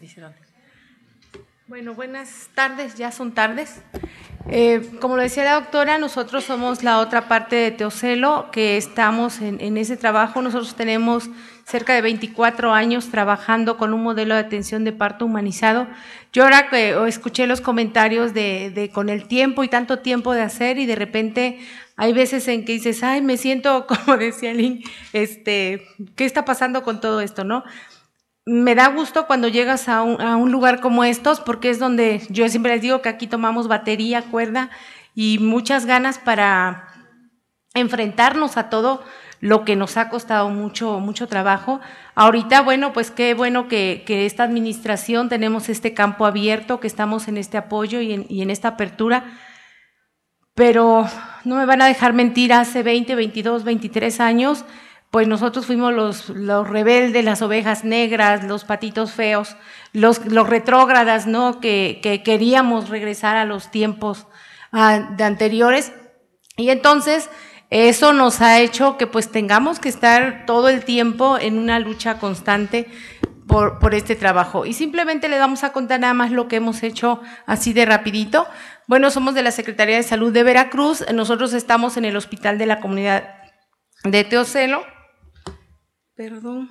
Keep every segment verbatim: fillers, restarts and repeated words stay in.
dice dónde. Bueno, buenas tardes, ya son tardes. Eh, como lo decía la doctora, nosotros somos la otra parte de Teocelo, que estamos en, en ese trabajo. Nosotros tenemos cerca de veinticuatro años trabajando con un modelo de atención de parto humanizado. Yo ahora que escuché los comentarios de, de con el tiempo y tanto tiempo de hacer, y de repente hay veces en que dices, ay, me siento, como decía Lynn, este, ¿qué está pasando con todo esto, no? Me da gusto cuando llegas a un, a un lugar como estos, porque es donde yo siempre les digo que aquí tomamos batería, cuerda y muchas ganas para enfrentarnos a todo lo que nos ha costado mucho, mucho trabajo. Ahorita, bueno, pues qué bueno que, que esta administración tenemos este campo abierto, que estamos en este apoyo y en, y en esta apertura, pero no me van a dejar mentir, hace veinte, veintidós, veintitrés años, pues nosotros fuimos los, los rebeldes, las ovejas negras, los patitos feos, los, los retrógradas, ¿no? Que, que queríamos regresar a los tiempos uh, de anteriores. Y entonces eso nos ha hecho que pues tengamos que estar todo el tiempo en una lucha constante por, por este trabajo. Y simplemente le vamos a contar nada más lo que hemos hecho así de rapidito. Bueno, somos de la Secretaría de Salud de Veracruz, nosotros estamos en el Hospital de la Comunidad de Teocelo. Perdón.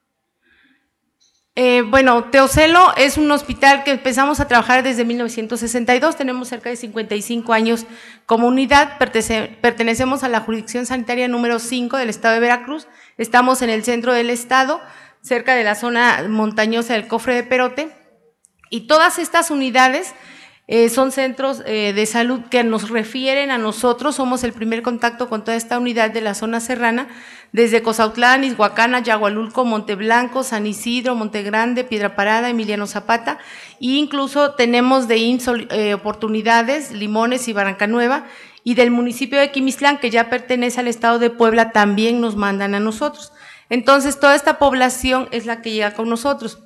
Eh, bueno, Teocelo es un hospital que empezamos a trabajar desde mil novecientos sesenta y dos, tenemos cerca de cincuenta y cinco años como unidad, pertenece, pertenecemos a la jurisdicción sanitaria número cinco del estado de Veracruz, estamos en el centro del estado, cerca de la zona montañosa del Cofre de Perote, y todas estas unidades Eh, son centros eh, de salud que nos refieren a nosotros, somos el primer contacto con toda esta unidad de la zona serrana, desde Cozautlán, Izhuacana, Yagualulco, Monteblanco, San Isidro, Montegrande, Piedra Parada, Emiliano Zapata, e incluso tenemos de I M S S eh, oportunidades, Limones y Barranca Nueva, y del municipio de Quimislán, que ya pertenece al estado de Puebla, también nos mandan a nosotros. Entonces, toda esta población es la que llega con nosotros.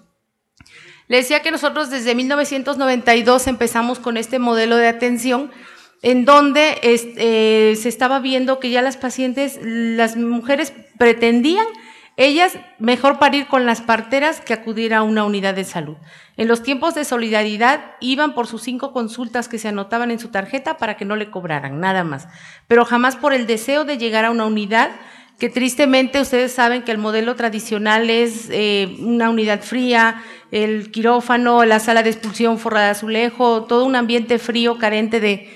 Le decía que nosotros desde mil novecientos noventa y dos empezamos con este modelo de atención en donde eh, se estaba viendo que ya las pacientes, las mujeres pretendían, ellas mejor parir con las parteras que acudir a una unidad de salud. En los tiempos de solidaridad iban por sus cinco consultas que se anotaban en su tarjeta para que no le cobraran, nada más, pero jamás por el deseo de llegar a una unidad, que tristemente ustedes saben que el modelo tradicional es eh, una unidad fría, el quirófano, la sala de expulsión forrada de azulejo, todo un ambiente frío, carente de,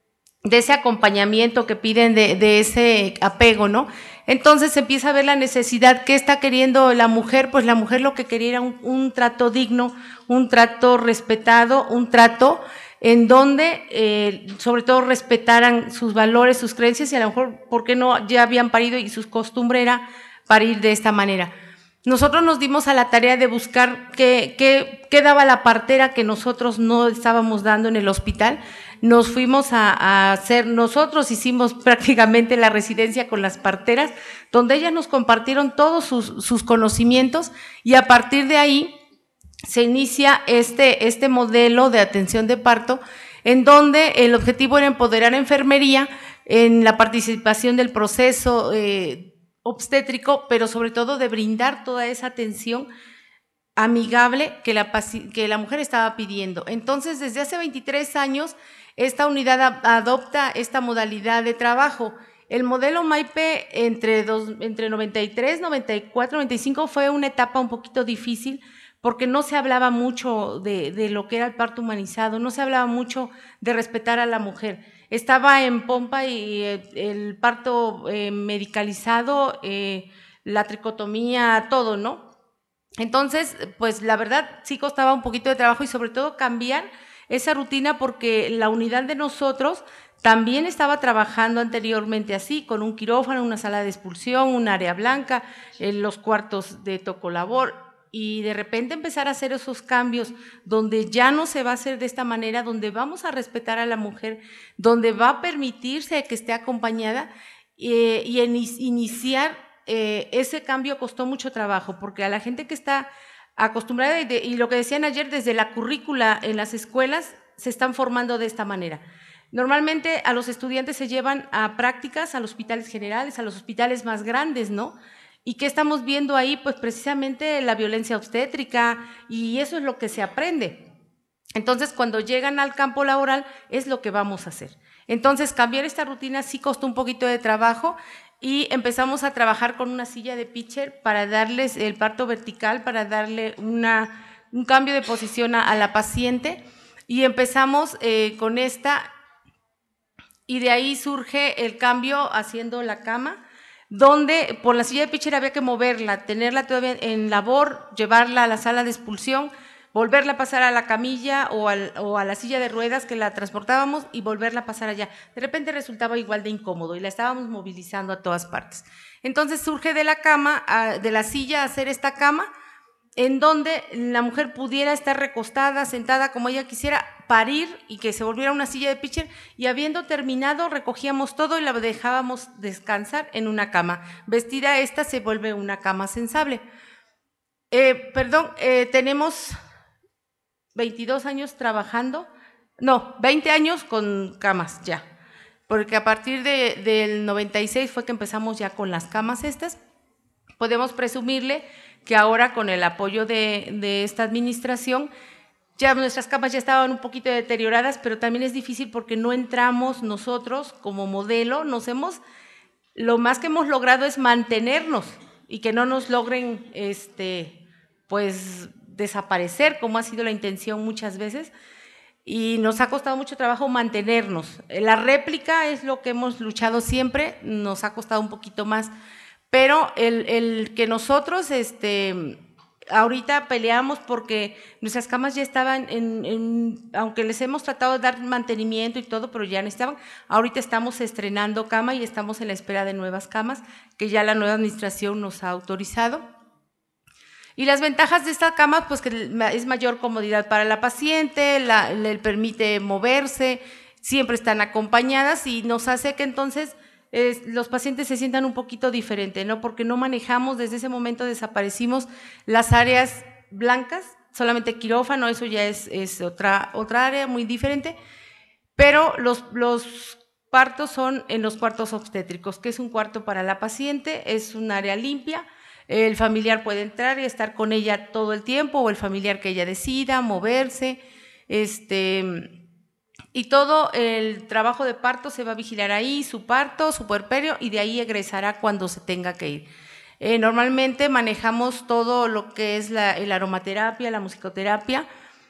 de ese acompañamiento que piden, de, de ese apego, ¿no? Entonces se empieza a ver la necesidad. ¿Qué está queriendo la mujer? Pues la mujer lo que quería era un, un trato digno, un trato respetado, un trato en donde eh, sobre todo respetaran sus valores, sus creencias, y a lo mejor, ¿por qué no? Ya habían parido y su costumbre era parir de esta manera. Nosotros nos dimos a la tarea de buscar qué, qué, qué daba la partera que nosotros no estábamos dando en el hospital. Nos fuimos a, a hacer, nosotros hicimos prácticamente la residencia con las parteras, donde ellas nos compartieron todos sus, sus conocimientos, y a partir de ahí se inicia este, este modelo de atención de parto, en donde el objetivo era empoderar a enfermería en la participación del proceso eh, obstétrico, pero sobre todo de brindar toda esa atención amigable que la, que la mujer estaba pidiendo. Entonces, desde hace veintitrés años, esta unidad adopta esta modalidad de trabajo. El modelo MAIPE entre, dos, entre noventa y tres, noventa y cuatro, noventa y cinco fue una etapa un poquito difícil, porque no se hablaba mucho de, de lo que era el parto humanizado, no se hablaba mucho de respetar a la mujer. Estaba en pompa y el, el parto eh, medicalizado, eh, la tricotomía, todo, ¿no? Entonces, pues la verdad sí costaba un poquito de trabajo, y sobre todo cambiar esa rutina, porque la unidad de nosotros también estaba trabajando anteriormente así, con un quirófano, una sala de expulsión, un área blanca, en los cuartos de tocolabor, y de repente empezar a hacer esos cambios donde ya no se va a hacer de esta manera, donde vamos a respetar a la mujer, donde va a permitirse que esté acompañada, eh, y en iniciar eh, ese cambio costó mucho trabajo, porque a la gente que está acostumbrada, y, de, y lo que decían ayer, desde la currícula en las escuelas se están formando de esta manera. Normalmente a los estudiantes se llevan a prácticas a los hospitales generales, a los hospitales más grandes, ¿no? ¿Y qué estamos viendo ahí? Pues precisamente la violencia obstétrica, y eso es lo que se aprende. Entonces, cuando llegan al campo laboral, es lo que vamos a hacer. Entonces, cambiar esta rutina sí costó un poquito de trabajo y empezamos a trabajar con una silla de pitcher para darles el parto vertical, para darle una, un cambio de posición a, a la paciente, y empezamos eh, con esta, y de ahí surge el cambio haciendo la cama, donde por la silla de pitcher había que moverla, tenerla todavía en labor, llevarla a la sala de expulsión, volverla a pasar a la camilla o, al, o a la silla de ruedas que la transportábamos y volverla a pasar allá. De repente resultaba igual de incómodo y la estábamos movilizando a todas partes. Entonces surge de la cama, de la silla, hacer esta cama en donde la mujer pudiera estar recostada, sentada como ella quisiera, parir y que se volviera una silla de pitcher, y habiendo terminado recogíamos todo y la dejábamos descansar en una cama. Vestida esta se vuelve una cama sensable. Eh, perdón, eh, tenemos veintidós años trabajando, no, veinte años con camas ya, porque a partir de, del noventa y seis fue que empezamos ya con las camas estas. Podemos presumirle que ahora con el apoyo de, de esta administración, ya nuestras camas ya estaban un poquito deterioradas, pero también es difícil porque no entramos nosotros como modelo, nos hemos, lo más que hemos logrado es mantenernos y que no nos logren, este, pues, desaparecer, como ha sido la intención muchas veces, y nos ha costado mucho trabajo mantenernos. La réplica es lo que hemos luchado siempre, nos ha costado un poquito más, pero el, el que nosotros este, ahorita peleamos porque nuestras camas ya estaban, en, en, aunque les hemos tratado de dar mantenimiento y todo, pero ya no estaban. Ahorita estamos estrenando cama y estamos en la espera de nuevas camas que ya la nueva administración nos ha autorizado. Y las ventajas de esta cama, pues que es mayor comodidad para la paciente, la, le permite moverse, siempre están acompañadas y nos hace que entonces eh, los pacientes se sientan un poquito diferente, ¿no? Porque no manejamos, desde ese momento desaparecimos las áreas blancas, solamente quirófano, eso ya es, es otra, otra área muy diferente, pero los, los partos son en los cuartos obstétricos, que es un cuarto para la paciente, es un área limpia. El familiar puede entrar y estar con ella todo el tiempo, o el familiar que ella decida, moverse, este, y todo el trabajo de parto se va a vigilar ahí, su parto, su puerperio, y de ahí egresará cuando se tenga que ir. Eh, normalmente manejamos todo lo que es la, la aromaterapia, la musicoterapia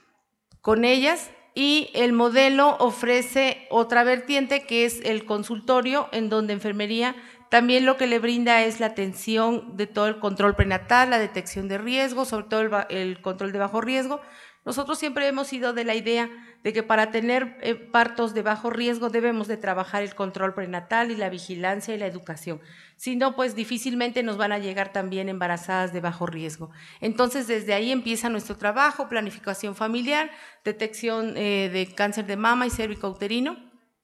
con ellas, y el modelo ofrece otra vertiente que es el consultorio, en donde enfermería también lo que le brinda es la atención de todo el control prenatal, la detección de riesgo, sobre todo el, el control de bajo riesgo. Nosotros siempre hemos ido de la idea de que para tener eh, partos de bajo riesgo debemos de trabajar el control prenatal y la vigilancia y la educación. Si no, pues difícilmente nos van a llegar también embarazadas de bajo riesgo. Entonces, desde ahí empieza nuestro trabajo, planificación familiar, detección eh, de cáncer de mama y cérvico-uterino.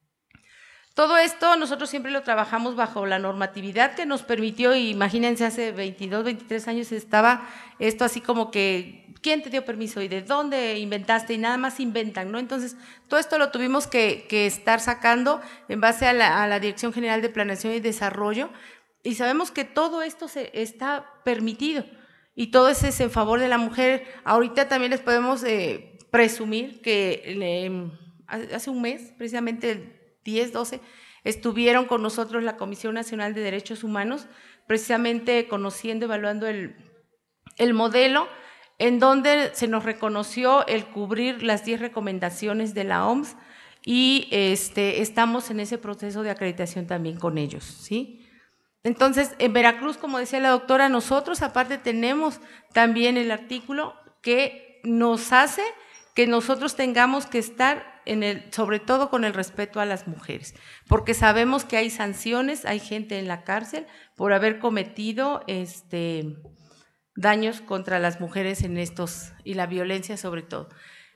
Todo esto nosotros siempre lo trabajamos bajo la normatividad que nos permitió, y imagínense, hace veintidós, veintitrés años estaba esto así como que, ¿quién te dio permiso y de dónde inventaste? Y nada más inventan, ¿no? Entonces, todo esto lo tuvimos que, que estar sacando en base a la, a la Dirección General de Planeación y Desarrollo, y sabemos que todo esto se está permitido, y todo eso es en favor de la mujer. Ahorita también les podemos eh, presumir que eh, hace un mes, precisamente diez, doce, estuvieron con nosotros la Comisión Nacional de Derechos Humanos, precisamente conociendo, evaluando el, el modelo, en donde se nos reconoció el cubrir las diez recomendaciones de la O M S, y este, estamos en ese proceso de acreditación también con ellos, ¿sí? Entonces, en Veracruz, como decía la doctora, nosotros aparte tenemos también el artículo que nos hace que nosotros tengamos que estar en el, sobre todo con el respeto a las mujeres, porque sabemos que hay sanciones, hay gente en la cárcel por haber cometido este, daños contra las mujeres en estos, y la violencia sobre todo.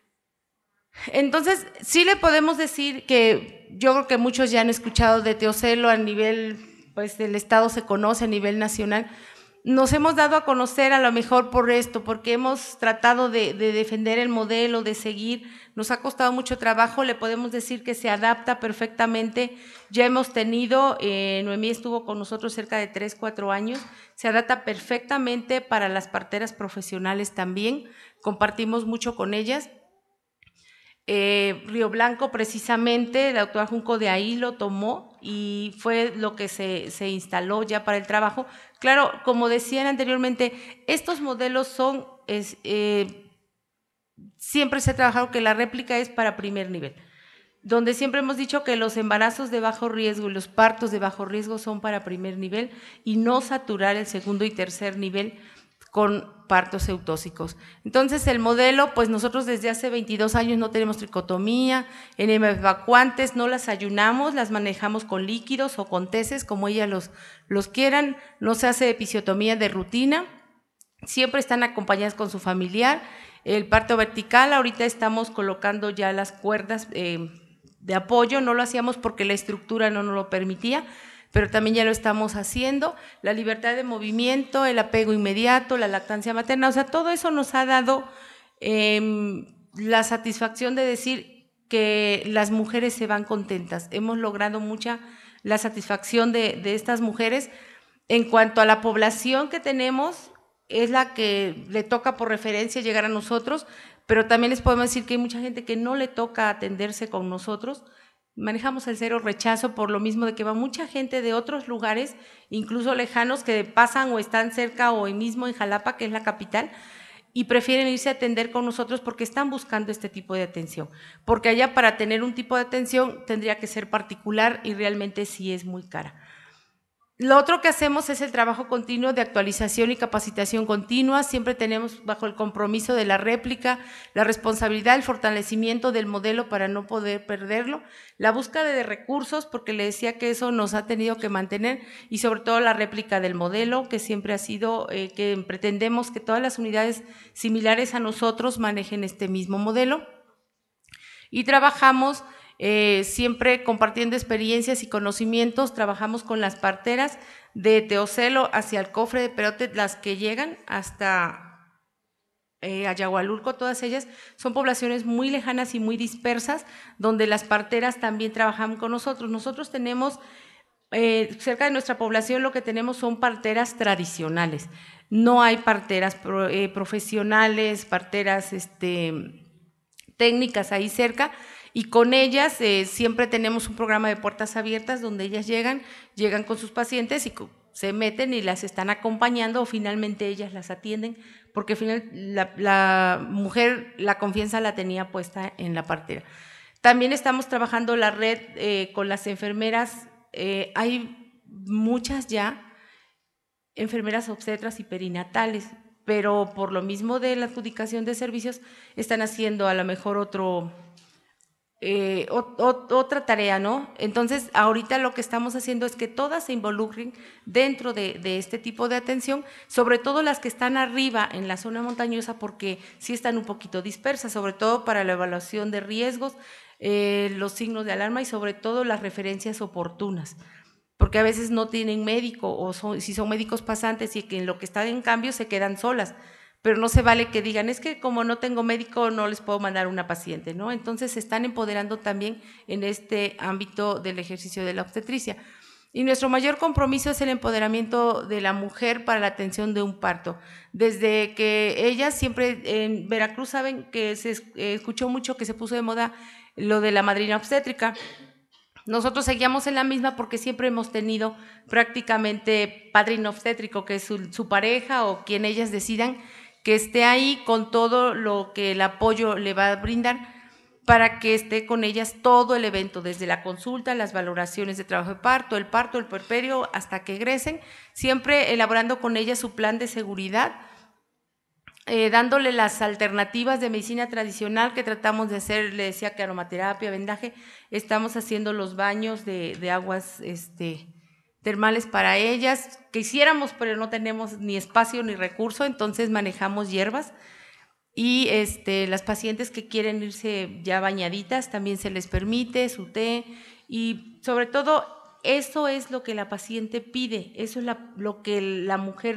Entonces, sí le podemos decir que yo creo que muchos ya han escuchado de Teocelo a nivel, pues el Estado se conoce a nivel nacional, nos hemos dado a conocer a lo mejor por esto, porque hemos tratado de, de defender el modelo, de seguir, nos ha costado mucho trabajo, le podemos decir que se adapta perfectamente, ya hemos tenido, eh, Noemí estuvo con nosotros cerca de tres, cuatro años, se adapta perfectamente para las parteras profesionales también, compartimos mucho con ellas. Eh, Río Blanco, precisamente, la doctora Junco de ahí lo tomó y fue lo que se, se instaló ya para el trabajo. Claro, como decían anteriormente, estos modelos son, es, eh, siempre se ha trabajado que la réplica es para primer nivel, donde siempre hemos dicho que los embarazos de bajo riesgo y los partos de bajo riesgo son para primer nivel y no saturar el segundo y tercer nivel con partos eutóxicos. Entonces, el modelo, pues nosotros desde hace veintidós años no tenemos tricotomía, enemas evacuantes, no las ayunamos, las manejamos con líquidos o con teces, como ellas los, los quieran, no se hace episiotomía de rutina, siempre están acompañadas con su familiar. El parto vertical, ahorita estamos colocando ya las cuerdas eh, de apoyo, no lo hacíamos porque la estructura no nos lo permitía, pero también ya lo estamos haciendo, la libertad de movimiento, el apego inmediato, la lactancia materna, o sea, todo eso nos ha dado eh, la satisfacción de decir que las mujeres se van contentas. Hemos logrado mucha la satisfacción de, de estas mujeres. En cuanto a la población que tenemos, es la que le toca por referencia llegar a nosotros, pero también les podemos decir que hay mucha gente que no le toca atenderse con nosotros. Manejamos el cero rechazo por lo mismo de que va mucha gente de otros lugares, incluso lejanos, que pasan o están cerca o hoy mismo en Jalapa, que es la capital, y prefieren irse a atender con nosotros porque están buscando este tipo de atención. Porque allá para tener un tipo de atención tendría que ser particular y realmente sí es muy cara. Lo otro que hacemos es el trabajo continuo de actualización y capacitación continua. Siempre tenemos bajo el compromiso de la réplica, la responsabilidad, el fortalecimiento del modelo para no poder perderlo, la búsqueda de recursos, porque le decía que eso nos ha tenido que mantener, y sobre todo la réplica del modelo, que siempre ha sido eh, que pretendemos que todas las unidades similares a nosotros manejen este mismo modelo. Y trabajamos Eh, siempre compartiendo experiencias y conocimientos, trabajamos con las parteras de Teocelo hacia el Cofre de Perote, las que llegan hasta eh, Ayahualulco, todas ellas son poblaciones muy lejanas y muy dispersas, donde las parteras también trabajan con nosotros. Nosotros tenemos, eh, cerca de nuestra población, lo que tenemos son parteras tradicionales, no hay parteras pro, eh, profesionales, parteras este, técnicas ahí cerca. Y con ellas eh, siempre tenemos un programa de puertas abiertas donde ellas llegan, llegan con sus pacientes y se meten y las están acompañando o finalmente ellas las atienden, porque final, la, la mujer la confianza la tenía puesta en la partera. También estamos trabajando la red eh, con las enfermeras, eh, hay muchas ya enfermeras obstetras y perinatales, pero por lo mismo de la adjudicación de servicios están haciendo a lo mejor otro… Eh, o, o, otra tarea, ¿no? Entonces, ahorita lo que estamos haciendo es que todas se involucren dentro de, de este tipo de atención, sobre todo las que están arriba en la zona montañosa, porque sí están un poquito dispersas, sobre todo para la evaluación de riesgos, eh, los signos de alarma y sobre todo las referencias oportunas, porque a veces no tienen médico o son, si son médicos pasantes y que en lo que están en cambio se quedan solas. Pero no se vale que digan, es que como no tengo médico no les puedo mandar una paciente, ¿no? Entonces se están empoderando también en este ámbito del ejercicio de la obstetricia. Y nuestro mayor compromiso es el empoderamiento de la mujer para la atención de un parto. Desde que ellas siempre, en Veracruz saben que se escuchó mucho que se puso de moda lo de la madrina obstétrica. Nosotros seguíamos en la misma porque siempre hemos tenido prácticamente padrino obstétrico, que es su, su pareja o quien ellas decidan, que esté ahí con todo lo que el apoyo le va a brindar para que esté con ellas todo el evento, desde la consulta, las valoraciones de trabajo de parto, el parto, el puerperio, hasta que egresen, siempre elaborando con ellas su plan de seguridad, eh, dándole las alternativas de medicina tradicional que tratamos de hacer, le decía que aromaterapia, vendaje, estamos haciendo los baños de, de aguas este, termales para ellas, que hiciéramos, pero no tenemos ni espacio ni recurso, entonces manejamos hierbas y este, las pacientes que quieren irse ya bañaditas también se les permite su té y sobre todo eso es lo que la paciente pide, eso es la, lo que la mujer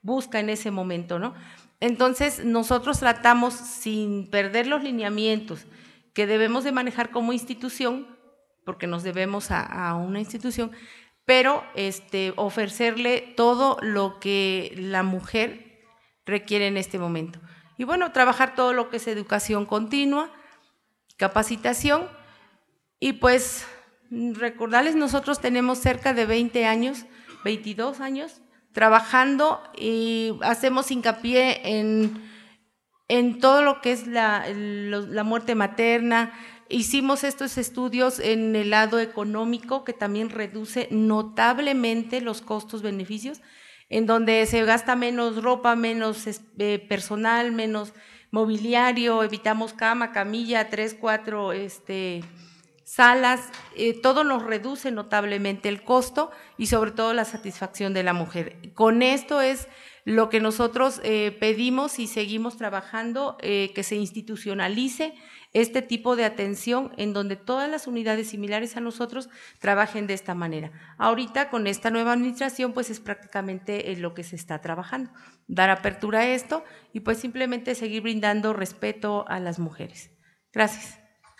busca en ese momento, ¿no? Entonces, nosotros tratamos, sin perder los lineamientos que debemos de manejar como institución, porque nos debemos a, a una institución, pero este, ofrecerle todo lo que la mujer requiere en este momento. Y bueno, trabajar todo lo que es educación continua, capacitación, y pues recordarles, nosotros tenemos cerca de veinte años, veintidós años, trabajando y hacemos hincapié en, en todo lo que es la, la muerte materna. Hicimos estos estudios en el lado económico, que también reduce notablemente los costos-beneficios, en donde se gasta menos ropa, menos eh, personal, menos mobiliario, evitamos cama, camilla, tres, cuatro este, salas, eh, todo nos reduce notablemente el costo y sobre todo la satisfacción de la mujer. Con esto es lo que nosotros eh, pedimos y seguimos trabajando, eh, que se institucionalice este tipo de atención en donde todas las unidades similares a nosotros trabajen de esta manera. Ahorita con esta nueva administración pues es prácticamente lo que se está trabajando, dar apertura a esto y pues simplemente seguir brindando respeto a las mujeres. Gracias.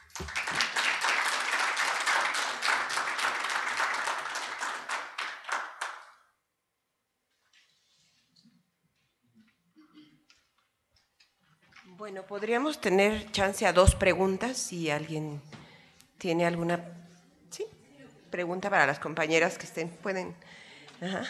Bueno, podríamos tener chance a dos preguntas, si alguien tiene alguna ¿sí? pregunta para las compañeras que estén, pueden. Ajá.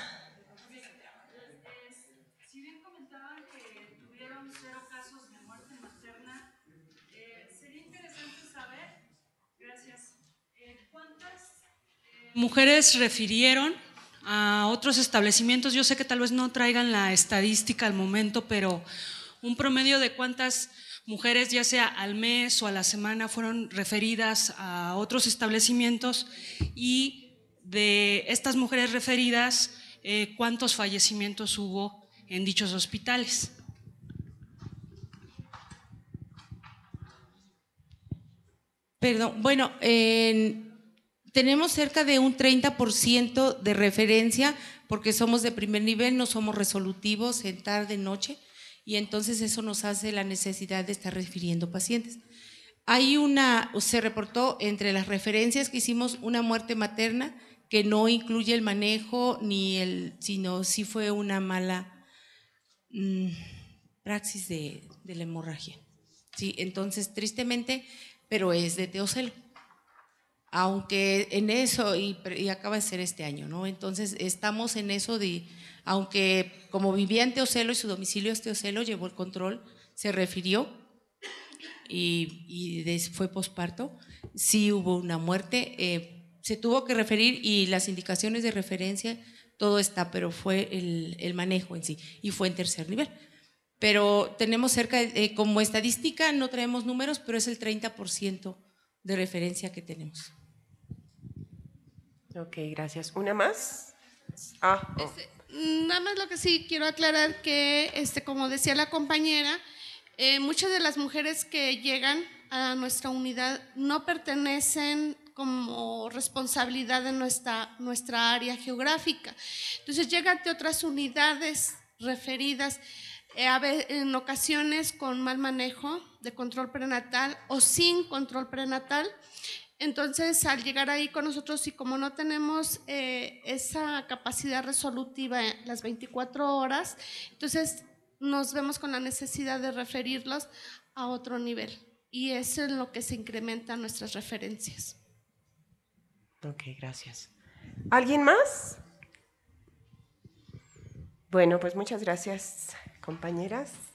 Si bien comentaban que tuvieron cero casos de muerte materna, eh, sería interesante saber, gracias, eh, cuántas eh, mujeres refirieron a otros establecimientos. Yo sé que tal vez no traigan la estadística al momento, pero un promedio de cuántas mujeres, ya sea al mes o a la semana, fueron referidas a otros establecimientos, y de estas mujeres referidas, eh, cuántos fallecimientos hubo en dichos hospitales. Perdón, bueno, eh, tenemos cerca de un treinta por ciento de referencia porque somos de primer nivel, no somos resolutivos en tarde, noche, y entonces eso nos hace la necesidad de estar refiriendo pacientes. Hay una, se reportó entre las referencias que hicimos una muerte materna que no incluye el manejo ni el, sino sí fue una mala mmm, praxis de, de la hemorragia. Sí, entonces tristemente, pero es de Teocelo. Aunque en eso, y, y acaba de ser este año, ¿no? Entonces estamos en eso de, aunque como vivía en Teocelo y su domicilio es Teocelo, llevó el control, se refirió y, y de, fue posparto, sí hubo una muerte, eh, se tuvo que referir y las indicaciones de referencia, todo está, pero fue el, el manejo en sí y fue en tercer nivel. Pero tenemos cerca, eh, como estadística no traemos números, pero es el treinta por ciento de referencia que tenemos. Ok, gracias. ¿Una más? Ah, oh. este, nada más lo que sí quiero aclarar que, este, como decía la compañera, eh, muchas de las mujeres que llegan a nuestra unidad no pertenecen como responsabilidad de nuestra, nuestra área geográfica. Entonces llegan de otras unidades referidas, eh, a ver, en ocasiones con mal manejo de control prenatal o sin control prenatal. Entonces, al llegar ahí con nosotros y como no tenemos eh, esa capacidad resolutiva las veinticuatro horas, entonces nos vemos con la necesidad de referirlos a otro nivel. Y eso es lo que se incrementan nuestras referencias. Ok, gracias. ¿Alguien más? Bueno, pues muchas gracias, compañeras.